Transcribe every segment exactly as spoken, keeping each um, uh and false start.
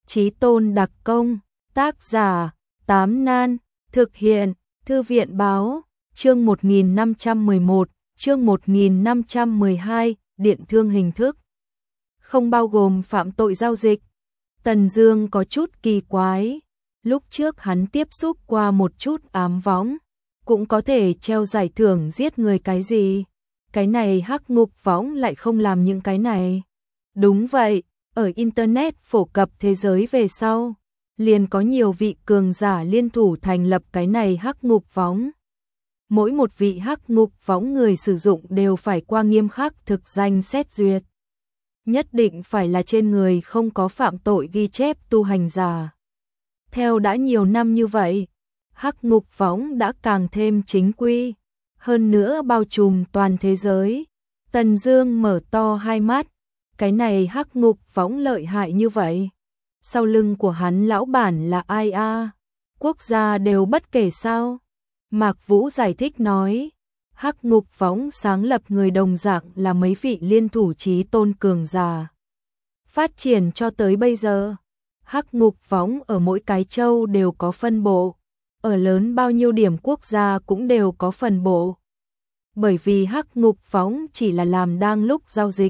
Chí Tôn đặc công, tác giả, Tám Nan, thực hiện, Thư viện báo, chương một nghìn năm trăm mười một, chương một nghìn năm trăm mười hai, điện thương hình thức. Không bao gồm phạm tội giao dịch. Tần Dương có chút kỳ quái, lúc trước hắn tiếp xúc qua một chút ám võng, cũng có thể treo giải thưởng giết người cái gì. Cái này hắc ngục võng lại không làm những cái này. Đúng vậy, ở Internet phổ cập thế giới về sau, liền có nhiều vị cường giả liên thủ thành lập cái này hắc ngục võng. Mỗi một vị hắc ngục võng người sử dụng đều phải qua nghiêm khắc thực danh xét duyệt. Nhất định phải là trên người không có phạm tội ghi chép tu hành giả. Theo đã nhiều năm như vậy, hắc ngục võng đã càng thêm chính quy, hơn nữa bao trùm toàn thế giới. Tần Dương mở to hai mắt, cái này hắc ngục võng lợi hại như vậy. Sau lưng của hắn lão bản là ai a? Quốc gia đều bất kể sao? Mạc Vũ giải thích nói, hắc ngục võng sáng lập người đồng dạng là mấy vị liên thủ chí tôn cường giả. Phát triển cho tới bây giờ, hắc ngục võng ở mỗi cái châu đều có phân bộ, ở lớn bao nhiêu điểm quốc gia cũng đều có phân bộ. Bởi vì hắc ngục võng chỉ là làm đang lúc giao dịch,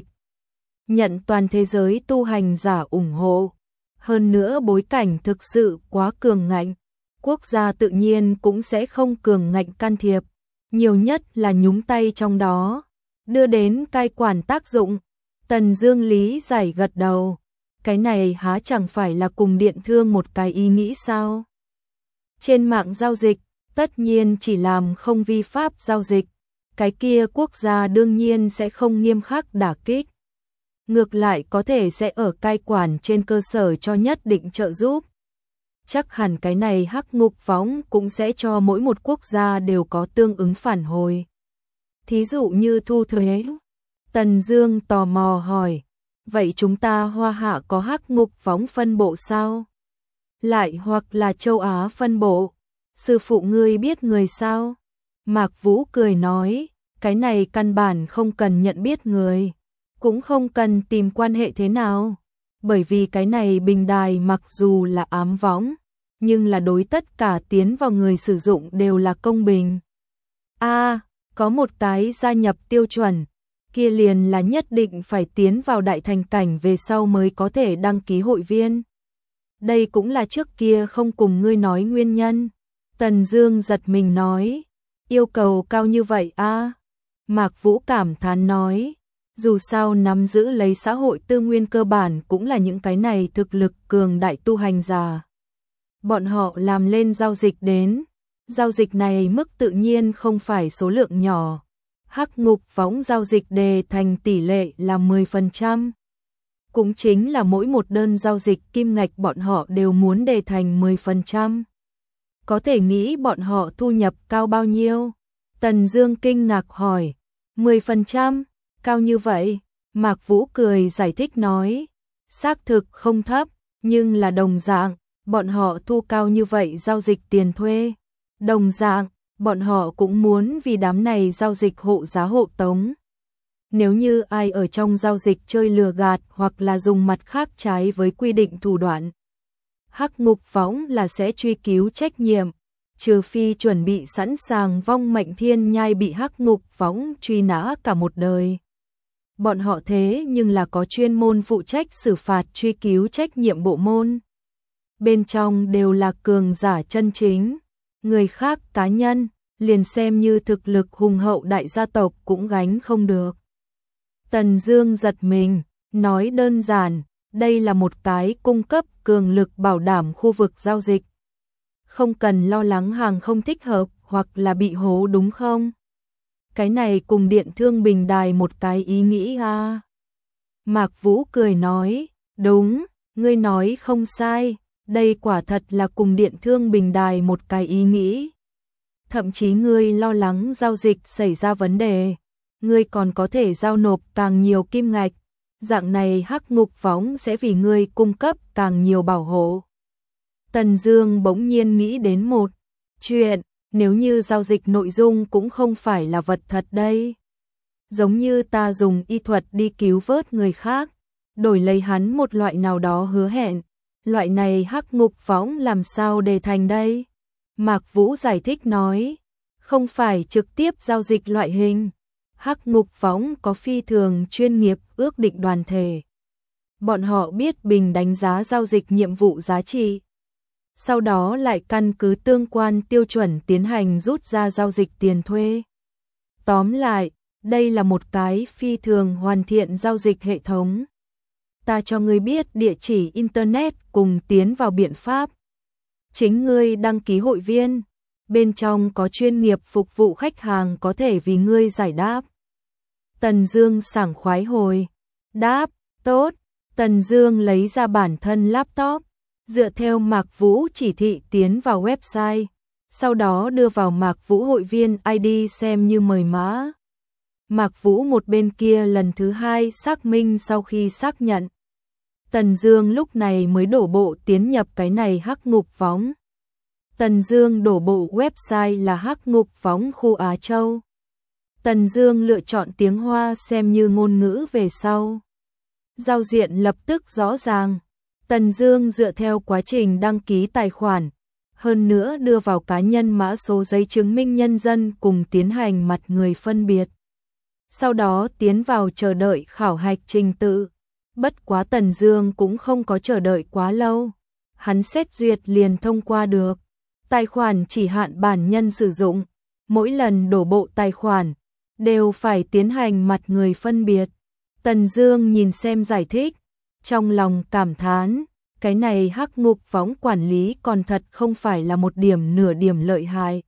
nhận toàn thế giới tu hành giả ủng hộ, hơn nữa bối cảnh thực sự quá cường ngạnh, quốc gia tự nhiên cũng sẽ không cường ngạnh can thiệp, nhiều nhất là nhúng tay trong đó, đưa đến cai quản tác dụng. Tần Dương lý giải gật đầu, cái này há chẳng phải là cùng điện thương một cái ý nghĩ sao? Trên mạng giao dịch, tất nhiên chỉ làm không vi pháp giao dịch, cái kia quốc gia đương nhiên sẽ không nghiêm khắc đả kích. Ngược lại có thể sẽ ở cai quản trên cơ sở cho nhất định trợ giúp. Chắc hẳn cái này hắc ngục võng cũng sẽ cho mỗi một quốc gia đều có tương ứng phản hồi. Thí dụ như thu thuế. Tần Dương tò mò hỏi, vậy chúng ta Hoa Hạ có hắc ngục võng phân bộ sao? Lại hoặc là châu Á phân bộ? Sư phụ ngươi biết người sao? Mạc Vũ cười nói, cái này căn bản không cần nhận biết người, cũng không cần tìm quan hệ thế nào, bởi vì cái này bình đài mặc dù là ám võng, nhưng là đối tất cả tiến vào người sử dụng đều là công bình. A, à, có một cái gia nhập tiêu chuẩn, kia liền là nhất định phải tiến vào đại thành cảnh về sau mới có thể đăng ký hội viên. Đây cũng là trước kia không cùng ngươi nói nguyên nhân. Tần Dương giật mình nói, yêu cầu cao như vậy a? À? Mạc Vũ cảm thán nói, dù sao nắm giữ lấy xã hội tư nguyên cơ bản cũng là những cái này thực lực cường đại tu hành giả. Bọn họ làm lên giao dịch đến, giao dịch này mức tự nhiên không phải số lượng nhỏ. Hắc ngục võng giao dịch đề thành tỷ lệ là mười phần trăm. Cũng chính là mỗi một đơn giao dịch kim ngạch bọn họ đều muốn đề thành mười phần trăm. Có thể nghĩ bọn họ thu nhập cao bao nhiêu? Tần Dương kinh ngạc hỏi, mười phần trăm? Cao như vậy? Mạc Vũ cười giải thích nói, xác thực không thấp, nhưng là đồng dạng, bọn họ thu cao như vậy giao dịch tiền thuê. Đồng dạng, bọn họ cũng muốn vì đám này giao dịch hộ giá hộ tống. Nếu như ai ở trong giao dịch chơi lừa gạt hoặc là dùng mặt khác trái với quy định thủ đoạn, hắc ngục võng là sẽ truy cứu trách nhiệm, trừ phi chuẩn bị sẵn sàng vong mệnh thiên nhai bị hắc ngục võng truy nã cả một đời. Bọn họ thế nhưng là có chuyên môn phụ trách xử phạt truy cứu trách nhiệm bộ môn. Bên trong đều là cường giả chân chính, người khác cá nhân, liền xem như thực lực hùng hậu đại gia tộc cũng gánh không được. Tần Dương giật mình, nói đơn giản, đây là một cái cung cấp cường lực bảo đảm khu vực giao dịch. Không cần lo lắng hàng không thích hợp hoặc là bị hố đúng không? Cái này cùng điện thương bình đài một cái ý nghĩ a. À. Mạc Vũ cười nói, đúng, ngươi nói không sai, đây quả thật là cùng điện thương bình đài một cái ý nghĩ. Thậm chí ngươi lo lắng giao dịch xảy ra vấn đề, ngươi còn có thể giao nộp càng nhiều kim ngạch, dạng này hắc ngục võng sẽ vì ngươi cung cấp càng nhiều bảo hộ. Tần Dương bỗng nhiên nghĩ đến một chuyện, nếu như giao dịch nội dung cũng không phải là vật thật đây. Giống như ta dùng y thuật đi cứu vớt người khác, đổi lấy hắn một loại nào đó hứa hẹn, Loại này hắc ngục võng làm sao để thành đây? Mạc Vũ giải thích nói, không phải trực tiếp giao dịch loại hình. Hắc ngục võng có phi thường chuyên nghiệp ước định đoàn thể. Bọn họ biết bình đánh giá giao dịch nhiệm vụ giá trị. Sau đó lại căn cứ tương quan tiêu chuẩn tiến hành rút ra giao dịch tiền thuê. Tóm lại, đây là một cái phi thường hoàn thiện giao dịch hệ thống. Ta cho ngươi biết địa chỉ internet cùng tiến vào biện pháp. Chính ngươi đăng ký hội viên, bên trong có chuyên nghiệp phục vụ khách hàng có thể vì ngươi giải đáp. Tần Dương sảng khoái hồi đáp, tốt. Tần Dương lấy ra bản thân laptop, dựa theo Mạc Vũ chỉ thị tiến vào website, sau đó đưa vào Mạc Vũ hội viên i đê xem như mời mã. Mạc Vũ một bên kia lần thứ hai xác minh sau khi xác nhận. Tần Dương lúc này mới đổ bộ tiến nhập cái này hắc ngục võng. Tần Dương đổ bộ website là hắc ngục võng khu Á Châu. Tần Dương lựa chọn tiếng Hoa xem như ngôn ngữ về sau. Giao diện lập tức rõ ràng. Tần Dương dựa theo quá trình đăng ký tài khoản, hơn nữa đưa vào cá nhân mã số giấy chứng minh nhân dân cùng tiến hành mặt người phân biệt. Sau đó tiến vào chờ đợi khảo hạch trình tự. Bất quá Tần Dương cũng không có chờ đợi quá lâu. Hắn xét duyệt liền thông qua được. Tài khoản chỉ hạn bản nhân sử dụng. Mỗi lần đổ bộ tài khoản, đều phải tiến hành mặt người phân biệt. Tần Dương nhìn xem giải thích, trong lòng cảm thán, cái này hắc ngục võng quản lý còn thật không phải là một điểm nửa điểm lợi hại.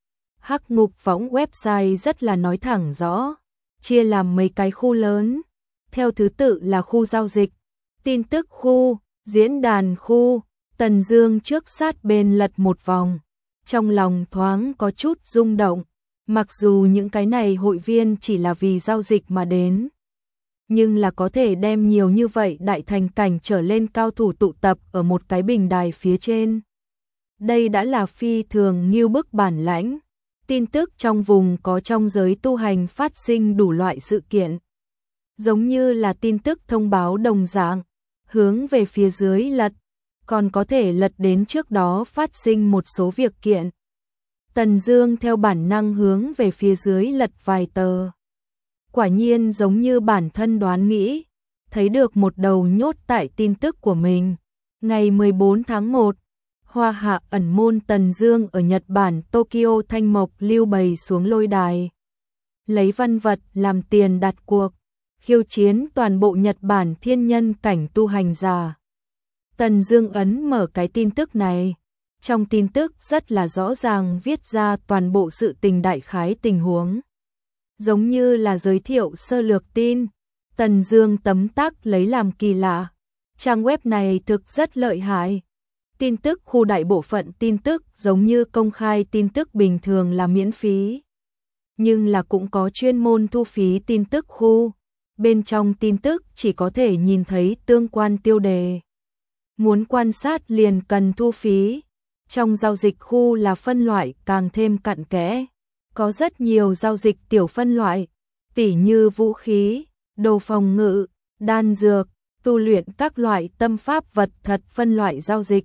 Hắc ngục võng website rất là nói thẳng rõ, chia làm mấy cái khu lớn, theo thứ tự là khu giao dịch, tin tức khu, diễn đàn khu. Tần Dương trước sát bên lật một vòng, trong lòng thoáng có chút rung động, mặc dù những cái này hội viên chỉ là vì giao dịch mà đến, nhưng là có thể đem nhiều như vậy đại thành cảnh trở lên cao thủ tụ tập ở một cái bình đài phía trên. Đây đã là phi thường ngưu bức bản lãnh. Tin tức trong vùng có trong giới tu hành phát sinh đủ loại sự kiện, giống như là tin tức thông báo đồng dạng, hướng về phía dưới lật, còn có thể lật đến trước đó phát sinh một số việc kiện. Tần Dương theo bản năng hướng về phía dưới lật vài tờ. Quả nhiên giống như bản thân đoán nghĩ, thấy được một đầu nhốt tại tin tức của mình. Ngày mười bốn tháng một, Hoa Hạ ẩn môn Tần Dương ở Nhật Bản Tokyo Thanh Mộc lưu bày xuống lôi đài. Lấy văn vật làm tiền đặt cuộc, khiêu chiến toàn bộ Nhật Bản thiên nhân cảnh tu hành giả. Tần Dương ấn mở cái tin tức này. Trong tin tức rất là rõ ràng viết ra toàn bộ sự tình đại khái tình huống. Giống như là giới thiệu sơ lược tin. Tần Dương tấm tắc lấy làm kỳ lạ. Trang web này thực rất lợi hại. Tin tức khu đại bộ phận tin tức giống như công khai tin tức bình thường là miễn phí. Nhưng là cũng có chuyên môn thu phí tin tức khu. Bên trong tin tức chỉ có thể nhìn thấy tương quan tiêu đề. Muốn quan sát liền cần thu phí. Trong giao dịch khu là phân loại càng thêm cặn kẽ. Có rất nhiều giao dịch tiểu phân loại, tỉ như vũ khí, đồ phòng ngự, đan dược, tu luyện các loại tâm pháp vật thật phân loại giao dịch.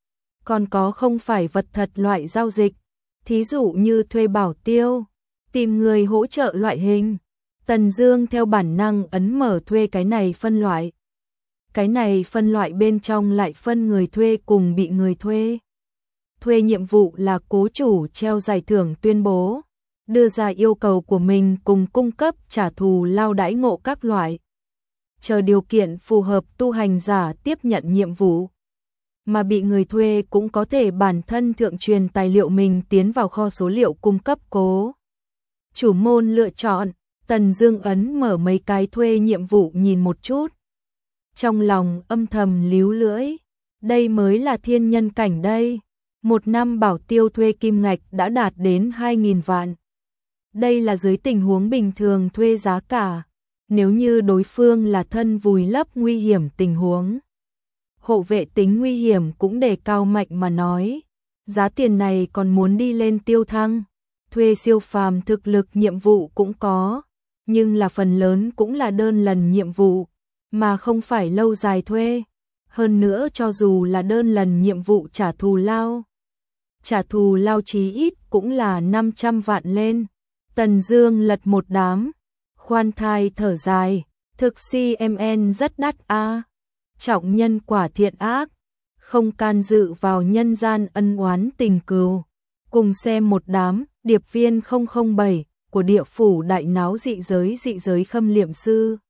Còn có không phải vật thật loại giao dịch, thí dụ như thuê bảo tiêu, tìm người hỗ trợ loại hình. Tần Dương theo bản năng ấn mở thuê cái này phân loại. Cái này phân loại bên trong lại phân người thuê cùng bị người thuê. Thuê nhiệm vụ là cố chủ treo giải thưởng tuyên bố, đưa ra yêu cầu của mình cùng cung cấp trả thù lao đãi ngộ các loại. Chờ điều kiện phù hợp tu hành giả tiếp nhận nhiệm vụ. Mà bị người thuê cũng có thể bản thân thượng truyền tài liệu mình tiến vào kho số liệu cung cấp cố. Chủ môn lựa chọn, Tần Dương ấn mở mấy cái thuê nhiệm vụ nhìn một chút. Trong lòng âm thầm líu lưỡi, đây mới là thiên nhân cảnh đây. Một năm bảo tiêu thuê kim ngạch đã đạt đến hai nghìn vạn. Đây là dưới tình huống bình thường thuê giá cả. Nếu như đối phương là thân vùi lấp nguy hiểm tình huống, hộ vệ tính nguy hiểm cũng đề cao mạnh mà nói. Giá tiền này còn muốn đi lên tiêu thăng. Thuê siêu phàm thực lực nhiệm vụ cũng có, nhưng là phần lớn cũng là đơn lần nhiệm vụ, mà không phải lâu dài thuê. hơn nữa cho dù là đơn lần nhiệm vụ trả thù lao, trả thù lao chí ít cũng là năm trăm vạn lên. Tần Dương lật một đám, khoan thai thở dài, thực xê em en rất đắt a. Trọng nhân quả thiện ác, không can dự vào nhân gian ân oán tình cừu. Cùng xem một đám, điệp viên không không bảy của địa phủ đại náo dị giới dị giới khâm liệm sư.